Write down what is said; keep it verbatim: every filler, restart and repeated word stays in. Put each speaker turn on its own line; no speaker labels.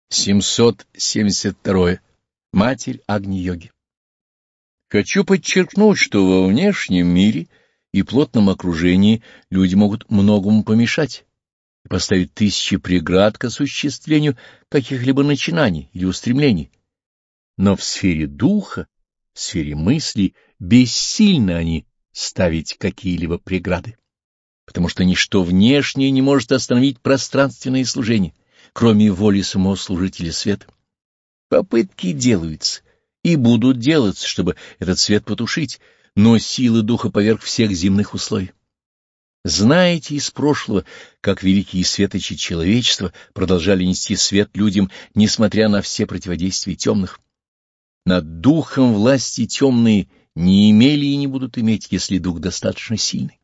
семьсот семьдесят два. Матерь Агни-йоги. Хочу подчеркнуть, что во внешнем мире и плотном окружении люди могут многому помешать и поставить тысячи преград к осуществлению каких-либо начинаний или устремлений. Но в сфере духа, в сфере мыслей бессильны они ставить какие-либо преграды, потому что ничто внешнее не может остановить пространственное служение, кроме воли самого служителя света. Попытки делаются и будут делаться, чтобы этот свет потушить, но силы духа поверх всех земных условий. Знаете из прошлого, как великие светочи человечества продолжали нести свет людям, несмотря на все противодействия темных. Над духом власти темные не имели и не будут иметь, если дух достаточно сильный.